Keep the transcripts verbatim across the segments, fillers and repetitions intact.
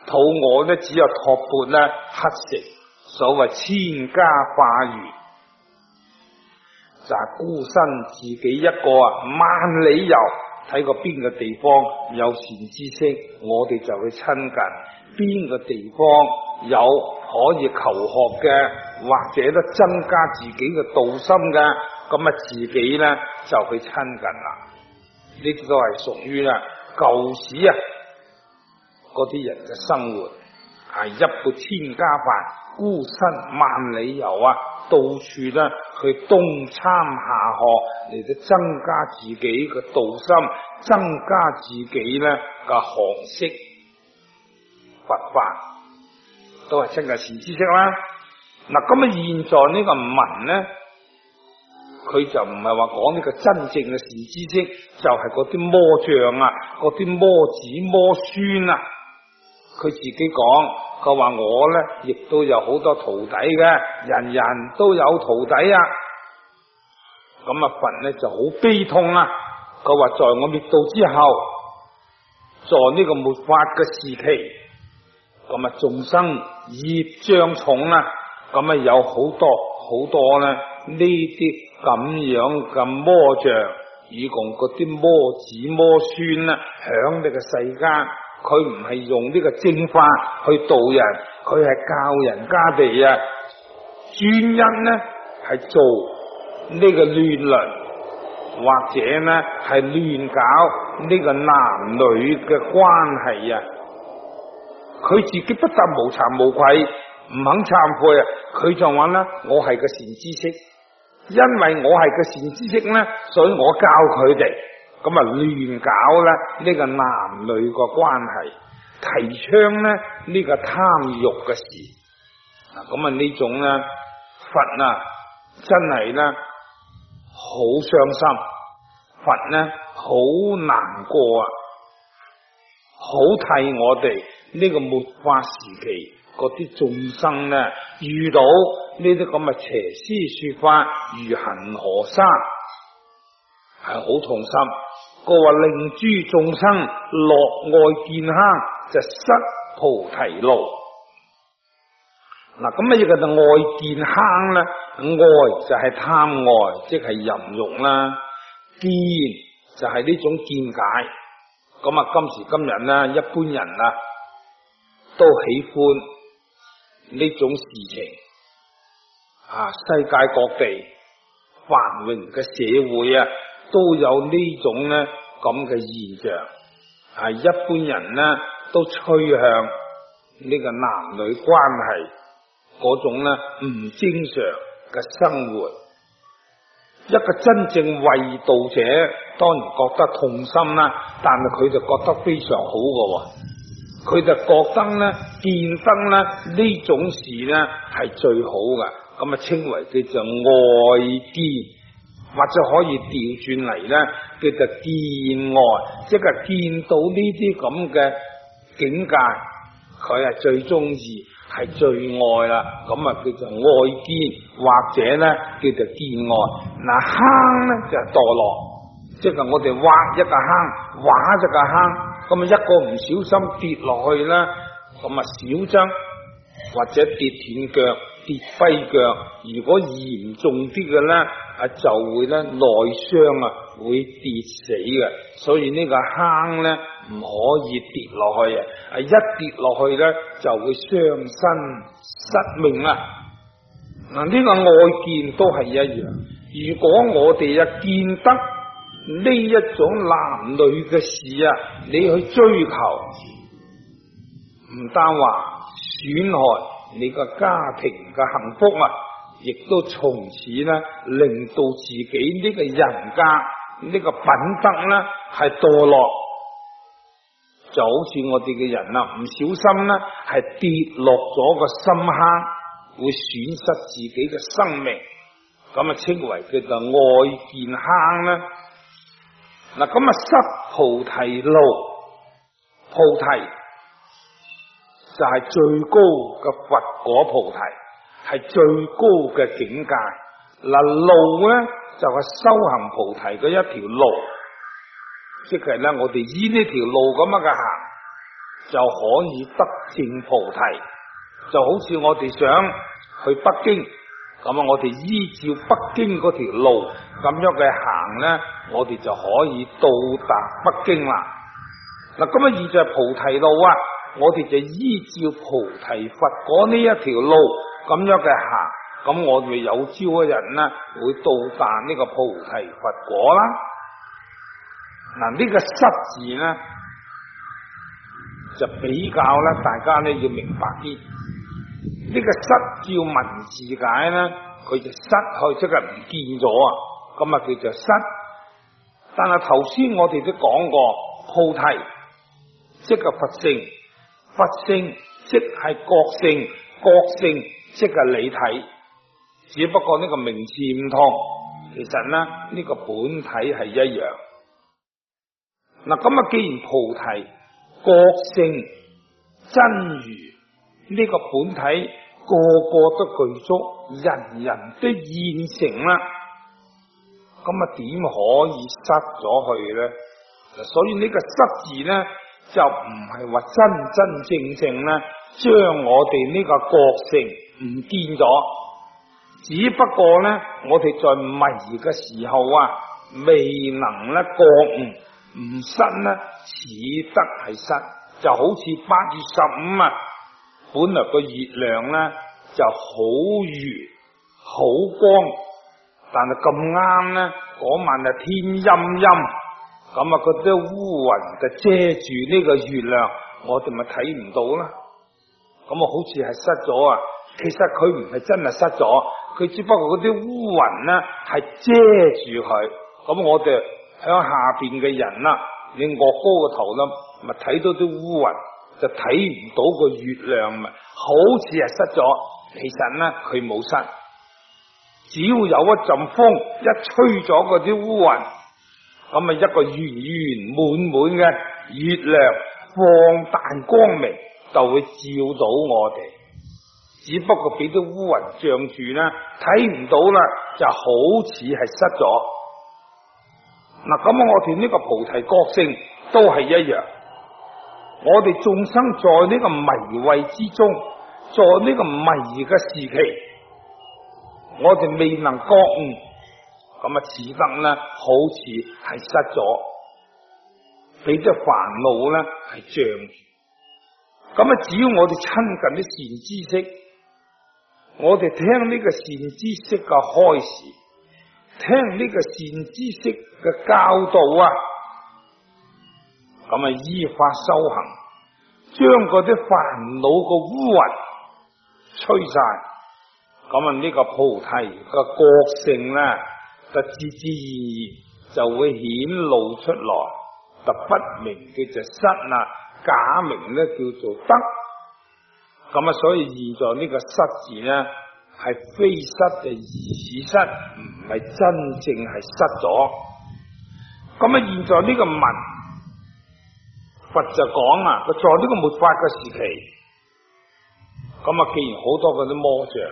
肚餓咧只有托缽咧乞食。所謂千家化緣，就係孤身自己一個啊，萬里遊，睇過邊個地方有善知識，我哋就去親近；邊個地方有可以求學嘅，或者都增加自己嘅道心嘅，咁啊自己咧就去親近啦。呢啲都係屬於啦舊時啊嗰啲人嘅生活，係一缽千家飯。孤身萬里遊啊，到處咧去東參下學，嚟到增加自己嘅道心，增加自己咧嘅學識，佛法都係親近善知識啦。嗱，咁啊現在呢個文咧，佢就唔係話講呢個真正嘅善知識，就係嗰啲魔像啊，嗰啲魔子魔孫啊，佢自己講。佢話我咧，亦都有好多徒弟嘅，人人都有徒弟啊。咁啊，佛咧就好悲痛啊。佢話在我滅度之後，在呢個末法嘅時期，咁啊眾生業障重啊，咁啊有好多好多咧呢啲咁樣嘅魔像，以共嗰啲魔子魔孫啊，響呢個世間。佢唔係用呢個正法去度人，佢係教人家哋啊，專因呢係做呢個亂倫，或者呢係亂搞呢個男女嘅關係啊。佢自己不但無慚無愧，唔肯懺悔啊，佢就話啦：我係個善知識，因為我係個善知識呢，所以我教佢哋。咁啊亂搞咧呢個男女個關係，提倡咧呢個貪欲嘅事。嗱，咁啊呢種咧佛啊真係咧好傷心，佛咧好難過啊，好替我哋呢個末法時期嗰啲眾生咧遇到呢啲咁嘅邪師說法如恒河沙，係好痛心。佢話令諸眾生落愛見坑，就失菩提路。嗱，咁乜嘢叫做愛見坑咧？愛就係貪愛，即係淫欲啦；見就係呢種見解。咁啊，今時今日咧，一般人啊都喜歡呢種事情。啊，世界各地繁榮嘅社會啊，都有呢種咧咁嘅現象，係一般人咧都趨向呢個男女關係嗰種咧唔正常嘅生活。一個真正為道者，當然覺得痛心啦，但係佢就覺得非常好嘅，佢就覺得咧見得咧呢種事咧係最好嘅，咁啊稱為叫做愛見。或者可以調轉嚟咧，叫做見愛，即係見到呢啲咁嘅境界，佢係最中意，係最愛啦。咁啊叫做愛見，或者咧叫做見愛。嗱，坑咧就係墮落，即係我哋挖一個坑，挖一個坑，咁啊一個唔小心跌落去啦，咁啊小則或者跌斷腳、跌跛腳，如果嚴重啲嘅咧，啊就會咧內傷啊，會跌死嘅。所以呢個坑咧唔可以跌落去啊！啊一跌落去咧就會傷身失命啊！嗱，呢個愛見都係一樣。如果我哋啊見得呢一種男女嘅事啊，你去追求，唔單話損害你個家庭嘅幸福啊，亦都從此咧令到自己呢個人格呢、呢個品德咧係墮落，就好似我哋嘅人啊，唔小心咧係跌落咗個深坑，會損失自己嘅生命，咁啊稱為叫做愛見坑啦。嗱，咁啊失菩提路，菩提就係最高嘅佛果菩提，係最高嘅境界。嗱，路咧就係修行菩提嘅一條路，即係咧我哋依呢條路咁樣嘅行， 就可以得證菩提。就好似我哋想去北京，咁啊，我哋依照北京嗰條路咁樣嘅行呢，我哋就可以到達北京啦。嗱，咁啊，現在菩提路啊，我哋就依照菩提佛果呢一條路咁樣嘅行，咁我哋有朝一日呢會到達呢個菩提佛果啦。嗱，呢個失字呢就比較咧，大家呢要明白啲。呢個失照文字解呢，佢就失去，即係唔見咗啊，咁啊叫做失。但係頭先我哋都講過，菩提即係佛性，佛性即係覺性，覺性即係理體，只不過呢個名詞唔同，其實呢呢、呢個本體係一樣。嗱，咁啊，既然菩提覺性真如呢個本體個個都具足，人人都現成啦，咁啊點可以失咗去呢？所以呢個失字呢，就唔係話真真正正呢將我哋呢個覺性唔見咗，只不過呢我哋在迷嘅時候啊，未能咧覺悟。唔失呢，似得係失，就好似八月十五啊，本來個月亮呢就好圓好光，但係咁啱呢嗰晚啊天陰陰，咁啊嗰啲烏雲就遮住呢個月亮，我哋咪睇唔到啦。咁啊好似係失咗啊，其實佢唔係真係失咗，佢只不過嗰啲烏雲呢係遮住佢，咁我哋響下邊嘅人啦，你岳高個頭啦，咪睇到啲烏雲，就睇唔到個月亮，咪好似係失咗。其實呢，佢冇失，只要有一陣風一吹咗嗰啲烏雲，咁啊一個圓圓滿滿嘅月亮放大光明，就會照到我哋。只不過俾啲烏雲障住啦，睇唔到啦，就好似係失咗。嗱，咁我哋呢個菩提覺性都係一樣，我哋眾生在呢個迷位之中，在呢個迷嘅時期，我哋未能覺悟，咁啊只得呢好似係失咗，俾啲煩惱呢係障住。咁啊，只要我哋親近啲善知識，我哋聽呢個善知識嘅開示，聽呢個善知識嘅教導啊，咁啊依法修行，將嗰啲煩惱嘅烏雲吹晒，咁啊呢個菩提嘅覺性咧，就自自然然就會顯露出來，就不明嘅就失啦，假名咧叫做得。咁啊，所以現在呢個失字咧，係非失嘅疑似失，唔係真正係失咗。咁啊，現在呢個文，佛就講啊，佢在呢個末法嘅時期，咁啊，既然好多嗰啲魔障，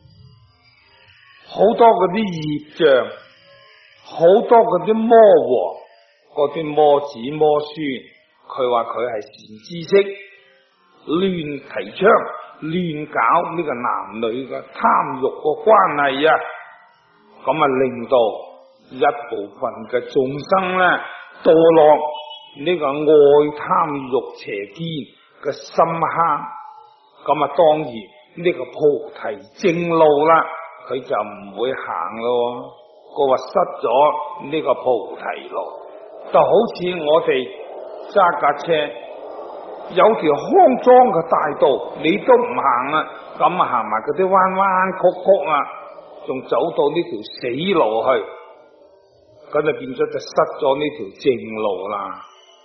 好多嗰啲業障，好多嗰啲魔王，嗰啲魔子魔孫，佢話佢係善知識。亂提倡、亂搞呢個男女嘅貪欲個關係啊，咁啊令到一部分嘅眾生咧墮落呢個愛貪欲邪見嘅深坑，咁啊當然呢個菩提正路啦，佢就唔會行咯。佢話失咗呢個菩提路，就好似我哋揸架車。有條康莊嘅大道，你都唔行啊，咁啊行埋嗰啲彎彎曲曲啊，仲走到呢條死路去，咁就變咗就失咗呢條正路啦。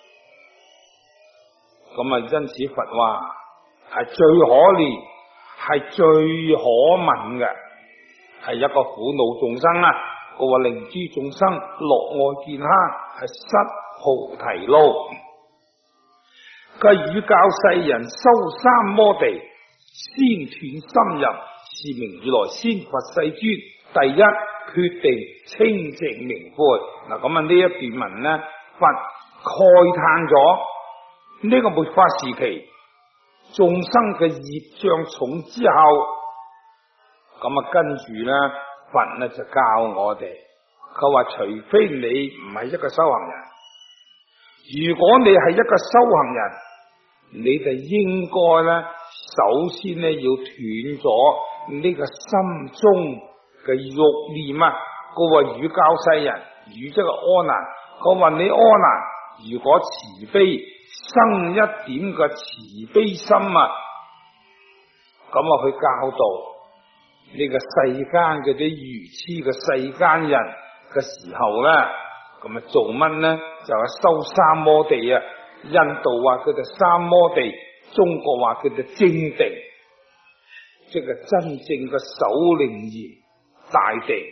咁啊，因此佛話係最可憐，係最可憫嘅，係一個苦惱眾生啊。佢話令諸眾生樂愛見慳，係失菩提路。佢語教世人修三摩地，先斷心淫，是名如來先佛世尊。第一決定清淨明悔。嗱，咁啊呢一段文呢，佛慨嘆咗呢個末法時期，眾生嘅業障重之後，咁啊跟住咧，佛咧就教我哋，佢話除非你唔係一個修行人，如果你係一個修行人，你就應該咧，首先咧要斷咗呢個心中嘅欲念啊。佢話汝教世人，汝即係阿難，佢話你阿難，如果慈悲生一點嘅慈悲心啊，咁啊去教導呢個世間嗰啲愚痴嘅世間人嘅時候咧，咁啊做乜咧？就係修三摩地啊！印度話佢哋三摩地，中國話佢哋正定，即係真正嘅首楞嚴大地。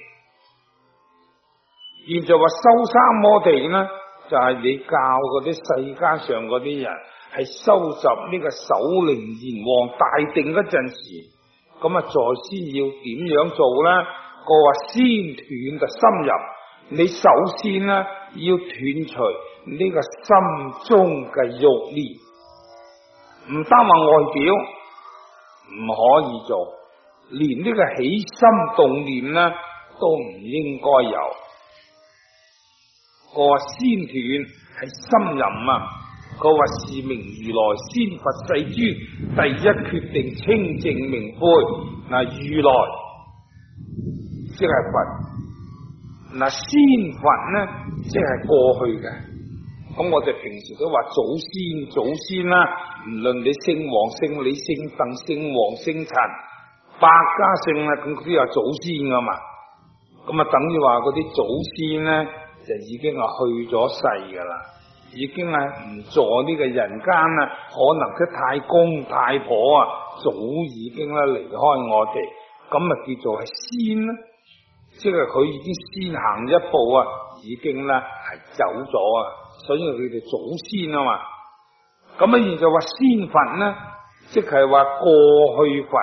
現在話修三摩地呢，就係、是、你教嗰啲世間上嗰啲人係收集呢個首楞嚴王大定嗰陣時，咁啊在先要點樣做呢？我話先斷就深入，你首先呢要斷除呢個心中嘅欲念，唔單話外表唔可以做，連呢個起心動念呢都唔應該有。我話先斷係深入啊！我話是名如來先佛世尊第一決定清淨明灰。嗱，如來即係佛，嗱先佛呢即係過去嘅。咁我哋平時都話祖先祖先啦，唔論你姓黃姓李姓鄧姓黃姓陳，百家姓啊，咁都有祖先噶嘛。咁啊等於話嗰啲祖先呢，就已經係去咗世噶啦，已經係唔在呢個人間啦。可能啲太公太婆啊，早已經咧離開我哋，咁啊叫做係先啦，即係佢已經先行一步啊，已經咧係走咗啊，所以佢哋祖先啊嘛。咁啊，現在話先佛呢，即係話過去佛、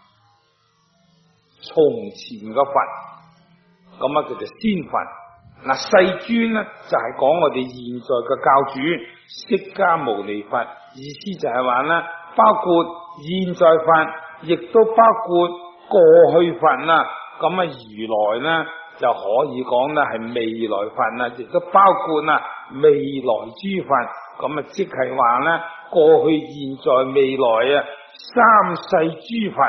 從前嘅佛，咁啊叫做先佛。嗱，世尊呢就係、是、講我哋現在嘅教主釋迦牟尼佛，意思就係話呢，包括現在佛，亦都包括過去佛啦。咁啊，如來呢就可以講呢係未來佛啦，亦都包括啦未來諸佛。咁啊，即係話呢過去、現在、未來啊三世諸佛。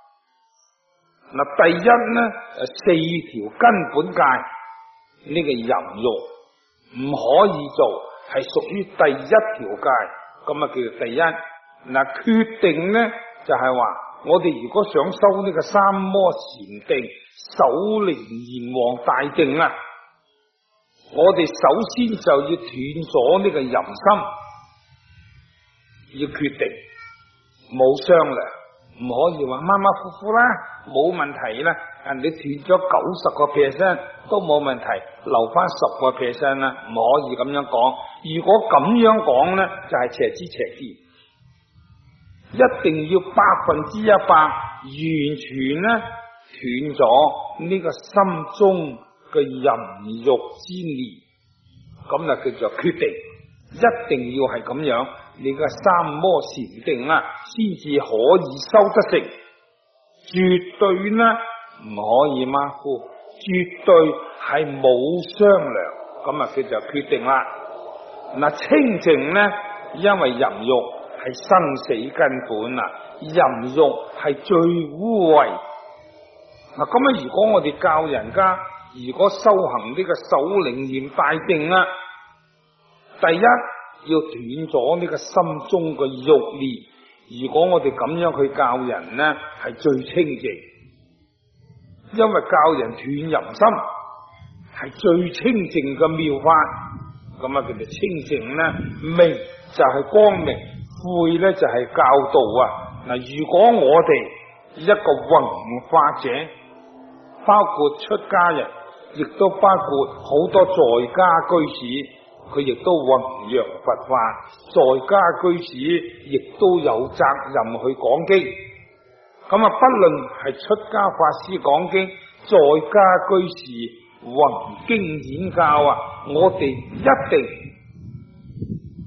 嗱，第一呢四條根本戒。呢個淫欲唔可以做，係屬於第一條戒，咁啊叫做第一。嗱，決定呢就係、是、話，我哋如果想修呢個三摩禪定、首楞嚴王大定啊，我哋首先就要斷咗呢個淫心，要決定，冇商量，唔可以話馬馬虎虎啦，冇問題啦。啊，你斷咗九十個 percent 都冇問題，留翻十個 percent 啦，唔可以咁樣講。如果咁樣講咧，就係、是、邪知邪見，一定要百分之一百完全咧斷咗呢個心中嘅淫欲之念，咁就叫做決定，一定要係咁樣，你個三摩禪定啊，先至可以修得成，絕對呢。唔可以馬虎，絕對係冇商量，咁啊佢就決定啦。嗱，清淨呢，因為淫欲係生死根本啊，淫欲係最污穢。嗱，咁啊，如果我哋教人家，如果修行呢個首楞嚴大定啊，第一要斷咗呢個心中嘅欲念。如果我哋咁樣去教人呢，係最清淨。因為教人斷淫心係最清淨嘅妙法，咁啊叫做清淨呢，明就係光明，晦呢就係教導啊。嗱，如果我哋一個弘法者，包括出家人，亦都包括好多在家居士，佢亦都弘揚佛法，在家居士亦都有責任去講經。咁啊，不論係出家法師講經，在家居士弘經演教啊，我哋一定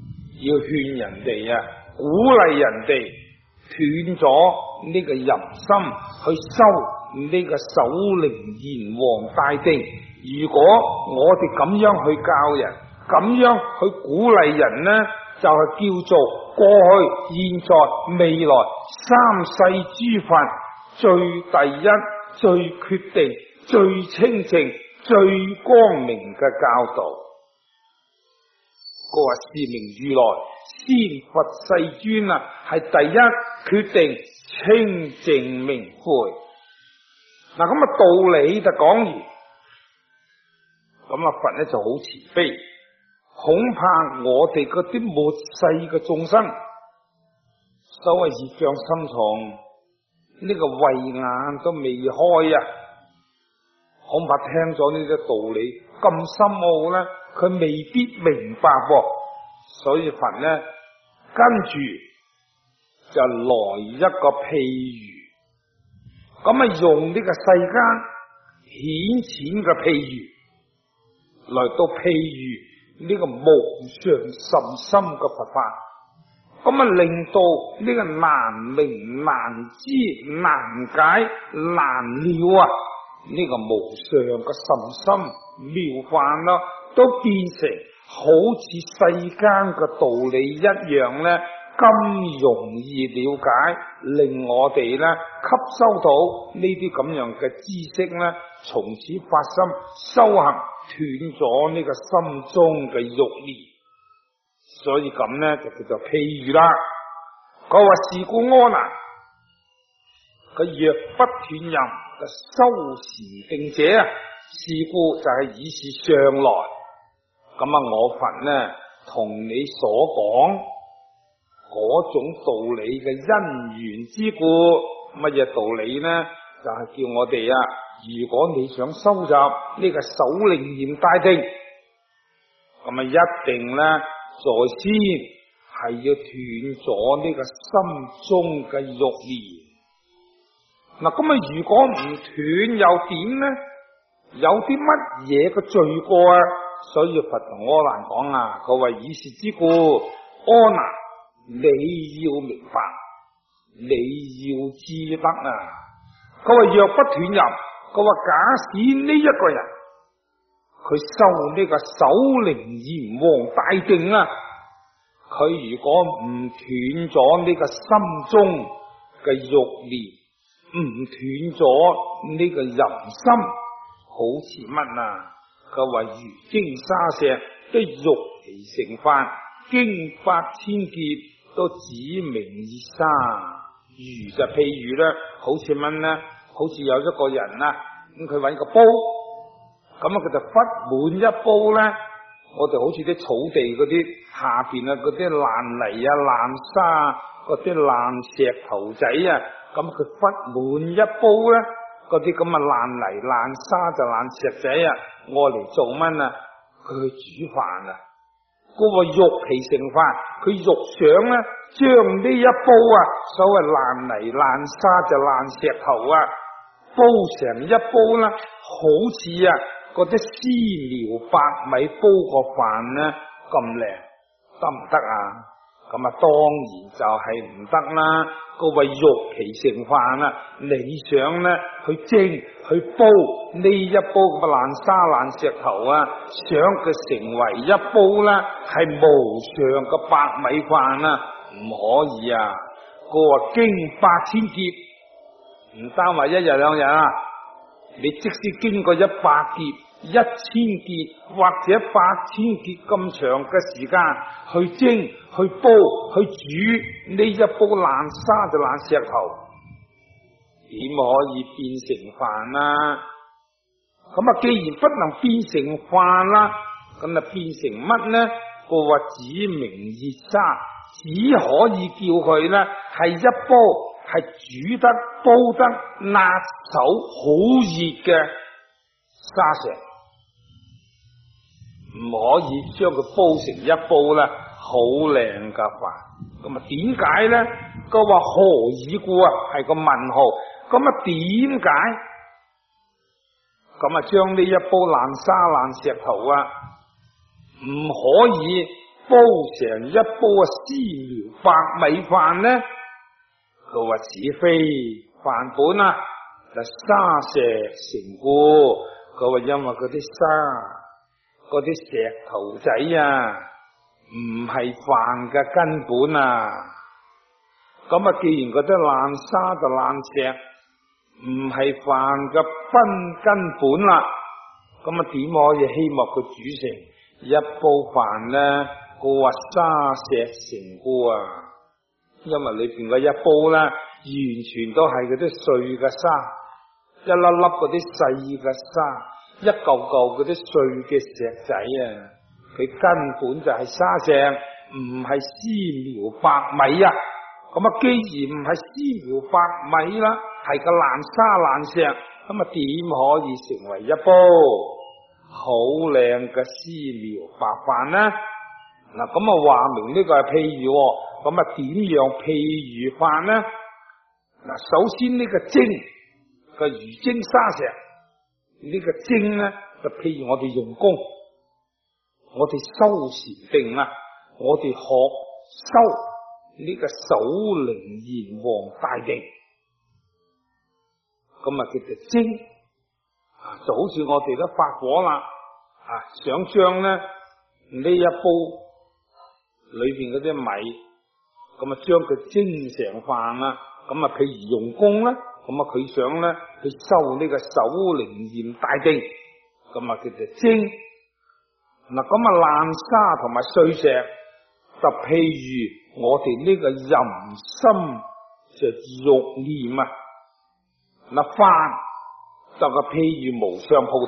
要勸人哋啊，鼓勵人哋斷咗呢個淫心，去修呢個守靈閻王大定。如果我哋咁樣去教人，咁樣去鼓勵人呢，就係叫做過去、現在、未來三世諸法最第一、最決定、最清淨、最光明嘅教導。佢話是名如來先佛世尊啊，係第一決定清淨明慧。嗱，咁啊道理就講完，咁啊佛咧就好慈悲，恐怕我哋嗰啲末世嘅眾生，所謂業障深重，呢個慧眼都未開啊，恐怕聽咗呢啲道理咁深奧咧，佢未必明白噃。所以佛咧跟住就來一個譬喻，咁啊用呢個世間顯淺嘅譬喻來到譬喻呢個無上甚深嘅佛法，咁啊令到呢個難明難知難解難了啊，呢個無上嘅甚深妙法啦，都變成好似世間嘅道理一樣咧，咁容易了解，令我哋咧吸收到呢啲咁樣嘅知識咧，從此發心修行，斷咗呢個心中嘅欲念。所以咁咧就叫做譬喻啦。佢話是故阿難，佢若不斷淫嘅修禪定者啊，是故就係以是上來。咁啊，我佛呢同你所講嗰種道理嘅因緣之故，乜嘢道理呢？就係、是、叫我哋啊，如果你想收集呢個守靈嚴大定，咁啊一定呢在先係要斷咗呢個心中嘅欲念。嗱，咁啊如果唔斷又點呢？有啲乜嘢嘅罪過啊？所以佛同阿難講啊，佢話以是之故，阿難你要明白，你要知得啊。佢話若不斷淫，佢話假使呢一個人佢修呢個守靈閻王大定啊，佢如果唔斷咗呢個心中嘅欲念，唔斷咗呢個淫心，好似乜啊？佢話如經沙石都玉其成法，經百千劫都指明以沙。如就譬如咧，好似乜咧？好似有一個人啊，咁佢搵個煲，咁啊佢就忽滿一煲咧。我哋好似啲草地嗰啲下邊啊，嗰啲爛泥啊、爛沙、嗰啲爛石頭仔啊，咁佢忽滿一煲咧。嗰啲咁嘅爛泥爛沙就爛石仔啊，我嚟做乜啊？佢去煮飯啊！嗰個欲其成法，佢欲想咧，將呢一煲啊，所謂爛泥爛沙就爛石頭啊，煲成一煲啦，好似啊嗰啲絲苗白米煲個飯咧咁靚，得唔得啊？咁啊，當然就係唔得啦。個為欲其成飯啦，你想咧去蒸去煲呢一煲咁嘅爛沙爛石頭啊，想佢成為一煲啦，係無上嘅白米飯啊，唔可以啊！個話經百千劫，唔單話一日兩日啊，你即使經過一百劫、一千劫或者百千劫咁長嘅時間去蒸、去煲、去煮呢一煲爛沙就爛石頭，點可以變成飯啊？咁啊，既然不能變成飯啦，咁啊變成乜呢？個話指明熱沙，只可以叫佢咧係一煲係煮得煲得辣手好熱嘅沙石。唔可以將佢煲成一煲咧好靚嘅飯，咁啊點解咧？佢話何以故啊？係個問號。咁啊點解？咁啊將呢一煲爛沙爛石頭啊，唔可以煲成一煲嘅絲苗白米飯呢？佢話此非飯本啊，就沙石成故。佢話因為嗰啲沙、嗰啲石頭仔啊，唔係飯嘅根本啊。咁啊，既然嗰啲爛沙就爛石，唔係飯嘅根根本啦，咁啊點可以希望佢煮成一煲飯呢？佢話沙石成故啊，因為裏邊嗰一煲咧，完全都係嗰啲碎嘅沙，一粒粒嗰啲細嘅沙，一嚿嚿嗰啲碎嘅石仔啊，佢根本就係沙石，唔係絲苗白米啊。咁啊，既然唔係絲苗白米啦，係個爛沙爛石，咁啊點可以成為一煲好靚嘅絲苗白飯呢？嗱，咁啊話明呢個係譬喻，咁啊點樣譬喻法呢？嗱，首先呢個蒸個魚蒸沙石，呢個蒸呢就譬如我哋用功，我哋修禪定啊，我哋學修呢個首楞嚴王大定，咁啊叫做蒸啊，就好似我哋都發火啦啊，想將呢呢一煲裏邊嗰啲米，咁啊將佢蒸成飯啦，咁啊譬如用功啦，咁啊佢想咧去修呢個首楞嚴大定，咁啊叫做蒸。嗱，咁啊爛沙同埋碎石，就譬如我哋呢個淫心就欲念啊，嗱飯就個譬如無上菩提，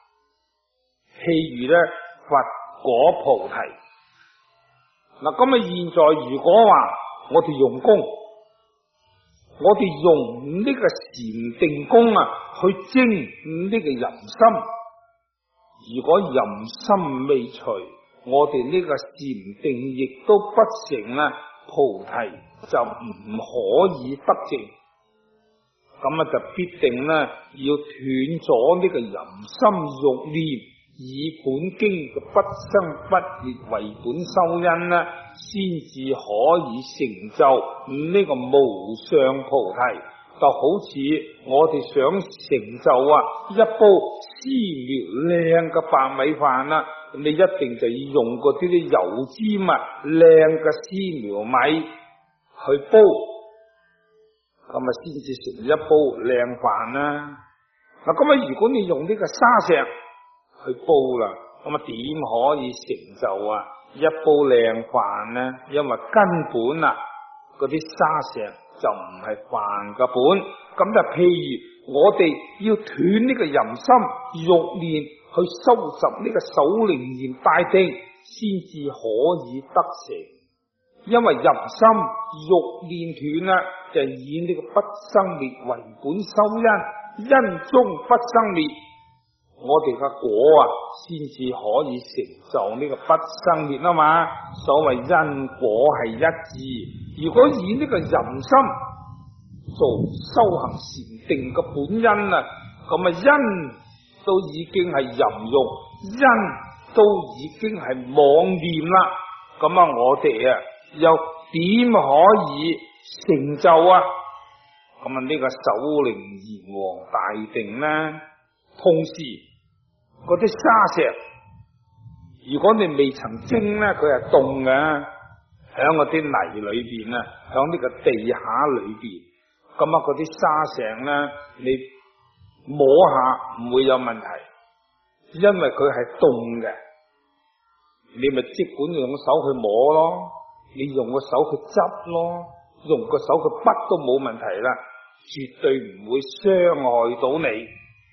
譬如咧佛果菩提。嗱，咁啊現在如果話我哋用功，我哋用呢個禪定功啊去蒸呢個淫心，如果淫心未除，我哋呢個禪定亦都不成啊，菩提就唔可以得證。咁啊就必定咧要斷咗呢個淫心欲念，以本經嘅不生不滅為本修因呢，先至可以成就呢個無上菩提。就好似我哋想成就啊一煲絲苗靚嘅白米飯啦，你一定就要用嗰啲啲油尖啊靚嘅絲苗米去煲，咁啊先至成一煲靚飯啦。嗱，咁啊如果你用呢個沙石去煲啦，咁啊點可以成就啊一煲靚飯呢？因為根本啊嗰啲沙石就唔係飯嘅本。咁就譬如我哋要斷呢個淫心欲念，去收集呢個首楞嚴大定，先至可以得成。因為淫心欲念斷啦，就以呢個不生滅為本修因，因中不生滅，我哋嘅果啊先至可以成就呢個不生滅啊嘛。所謂因果係一致，如果以呢個淫心做修行禪定嘅本因啊，咁啊因都已經係淫欲，因都已經係妄念啦。咁啊我哋啊又點可以成就啊？咁啊呢個首楞嚴王大定呢？同時嗰啲沙石，如果你未曾蒸咧，佢係凍嘅，響嗰啲泥裏邊啊，響呢個地下裏邊。咁啊，嗰啲沙石咧，你摸下唔會有問題，因為佢係凍嘅，你咪即管用手去摸咯，你用個手去執咯，用個手去筆都冇問題啦，絕對唔會傷害到你。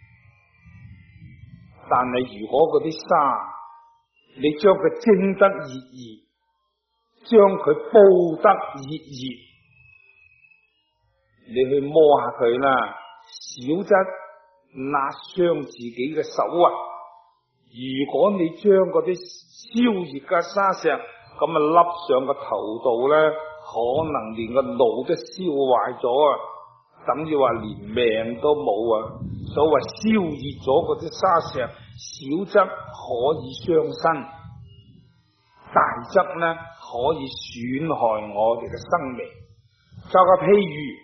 但係如果嗰啲沙，你將佢蒸得熱熱，將佢煲得熱熱，你去摸下佢啦，少則辣傷自己嘅手啊！如果你將嗰啲燒熱嘅沙石咁啊笠上個頭度咧，可能連個腦都燒壞咗啊！等於話連命都冇啊！所謂燒熱咗嗰啲沙石，少則可以傷身， 大則呢可以損害我哋嘅生命。就個譬如，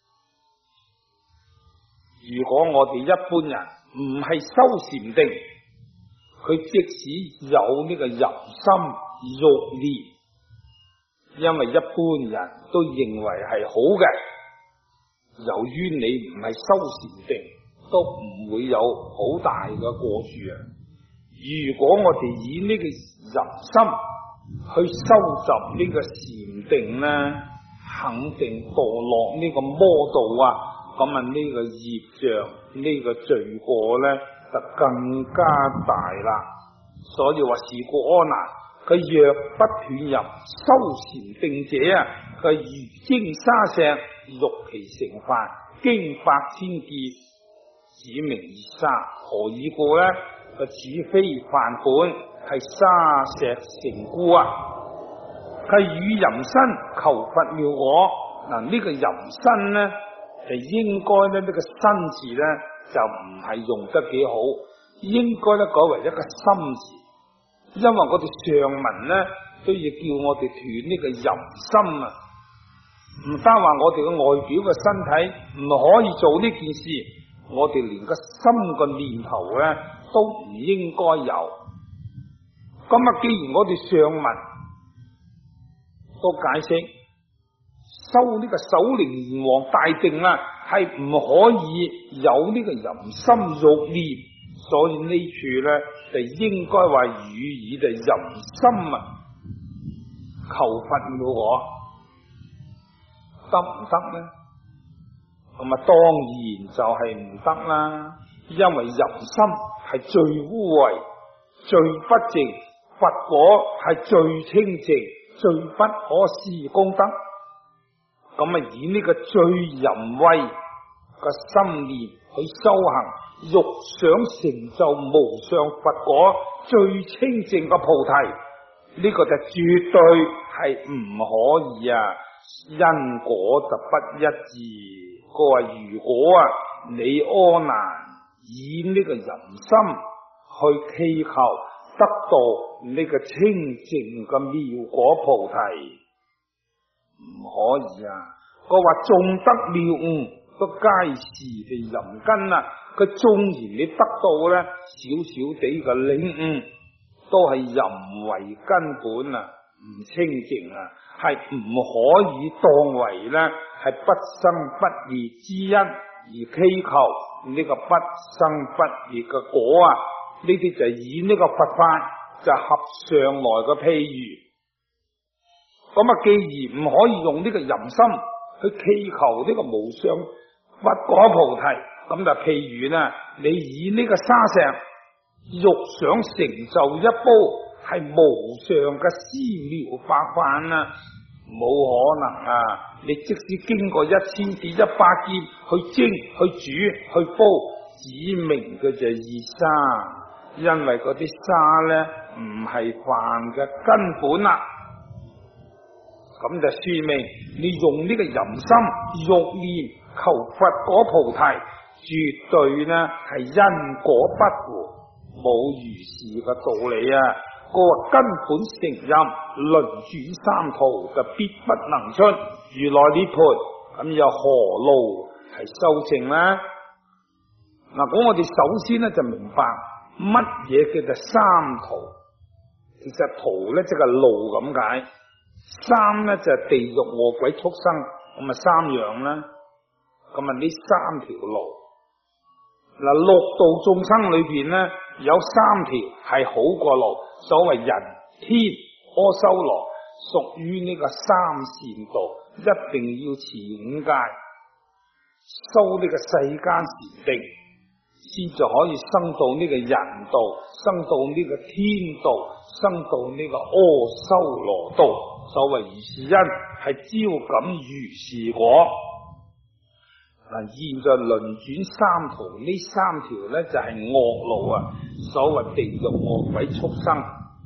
如果我哋一般人唔係修禪定，佢即使有呢個淫心欲念，因為一般人都認為係好嘅，由於你唔係修禪定，都唔會有好大嘅過處啊。如果我哋以呢個淫心去收集呢個禪定呢，肯定墮落呢個魔道啊！咁啊，呢個業障呢個罪過呢，就更加大啦。所以話是故阿難，佢若不斷入修禪定者啊，佢如精沙石，欲其成飯，經百千劫，指名而沙。何以故呢？佢此非飯本，係沙石成故啊！佢與淫身求佛妙果。嗱，呢個淫身呢，就應該咧呢個身字呢，就唔係用得幾好，應該咧改為一個心字，因為我哋上文呢都要叫我哋斷呢個淫心啊，唔單話我哋嘅外表嘅身體唔可以做呢件事，我哋連個心個念頭呢都唔應該有。咁啊，既然我哋上文都解釋修呢個首楞嚴王大定啦，係唔可以有呢個淫心欲念，所以呢處呢就應該話予以就淫心啊求佛妙果，得唔得呢？咁啊，當然就係唔得啦，因為淫心係最污穢、最不淨，佛果係最清淨、最不可思功德。咁啊，以呢個最淫穢嘅心念去修行，欲想成就無上佛果最清淨嘅菩提，呢、這個就絕對係唔可以啊！因果就不一致。佢話如果啊，你阿難以呢個淫心去祈求得到呢個清淨嘅妙果菩提，唔可以啊！佢話縱得妙悟，都皆是地淫根啊！佢縱然你得到咧少少地嘅領悟，都係淫為根本啊，唔清淨啊，係唔可以當為咧係不生不滅之因而祈求呢個不生不滅嘅果啊！呢啲就係以呢個佛法就合上來嘅譬喻。咁啊，既然唔可以用呢個淫心去祈求呢個無上佛果菩提，咁就譬如呢，你以呢個沙石欲想成就一煲係無上嘅思妙法飯啊，冇可能啊！你即使經過一千劫一百劫去蒸去煮去煲，指明嘅就係二沙，因為嗰啲沙呢唔係飯嘅根本啦。咁就說明你用呢個淫心欲念求佛果菩提，絕對呢係因果不符，冇如是嘅道理啊！個根本成任輪轉三途就必不能出如來涅槃，咁又何路係修正呢？嗱，咁我哋首先呢就明白乜嘢叫做三途。其實途呢即係路咁解，三呢就係地獄餓鬼畜生，咁啊三樣啦。咁啊呢三條路，嗱，六道眾生裏邊呢有三條係好過路，所謂人天阿修羅，屬於呢個三善道，一定要持五戒，修呢個世間禪定，先至可以生到呢個人道，生到呢個天道，生到呢個阿修羅道。所謂如是因，係招感如是果。嗱，現在輪轉三途，呢三條呢就係惡路啊，所謂地獄餓鬼畜生。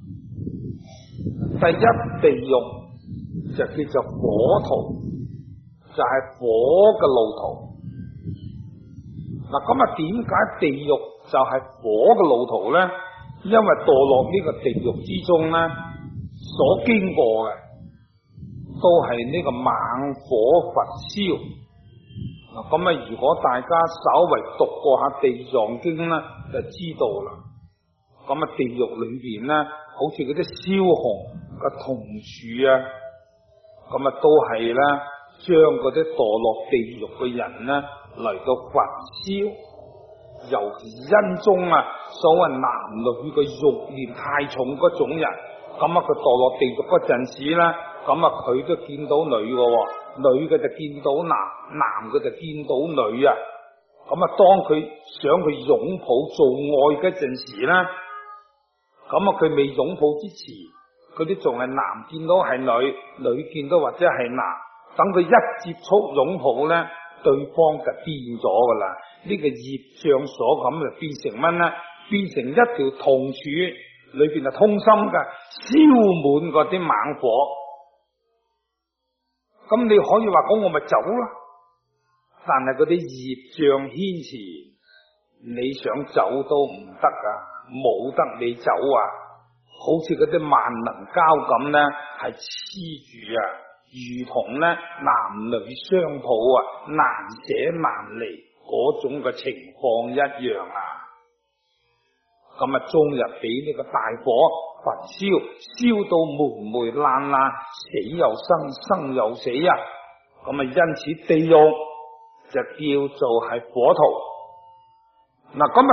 第一地獄就叫做火途，就係、是、火嘅路途。嗱，咁啊，點解地獄就係火嘅路途呢？因為墮落呢個地獄之中呢， 所經過嘅，都係呢個猛火焚燒。咁啊，如果大家稍微讀過下地藏經咧，就知道啦。咁啊，地獄裏邊咧，好似嗰啲燒紅嘅銅柱啊，咁啊都係咧，將嗰啲墮落地獄嘅人咧嚟到焚燒。尤其因中啊，所謂男女嘅慾念太重嗰種人，咁啊佢墮落地獄嗰陣時咧，咁啊佢都見到女嘅，女嘅就見到男，男嘅就見到女啊。咁啊，當佢想去擁抱做愛嗰陣時咧，咁啊佢未擁抱之前，佢啲仲係男見到係女，女見到或者係男，等佢一接觸擁抱咧，對方就變咗噶啦。呢個業障所咁就變成乜咧？變成一條銅柱，裏邊係通心嘅，燒滿嗰啲猛火。咁你可以話講我咪走啦，但係嗰啲業障牽纏，你想走都唔得啊，冇得你走啊！好似嗰啲萬能膠咁咧，係黐住啊，如同咧男女相抱啊，難捨難離嗰種嘅情況一樣啊！咁啊，終日俾呢個大火焚燒，燒到霉霉爛爛，死又生，生又死啊！咁啊，因此地獄就叫做係火屠。嗱，咁啊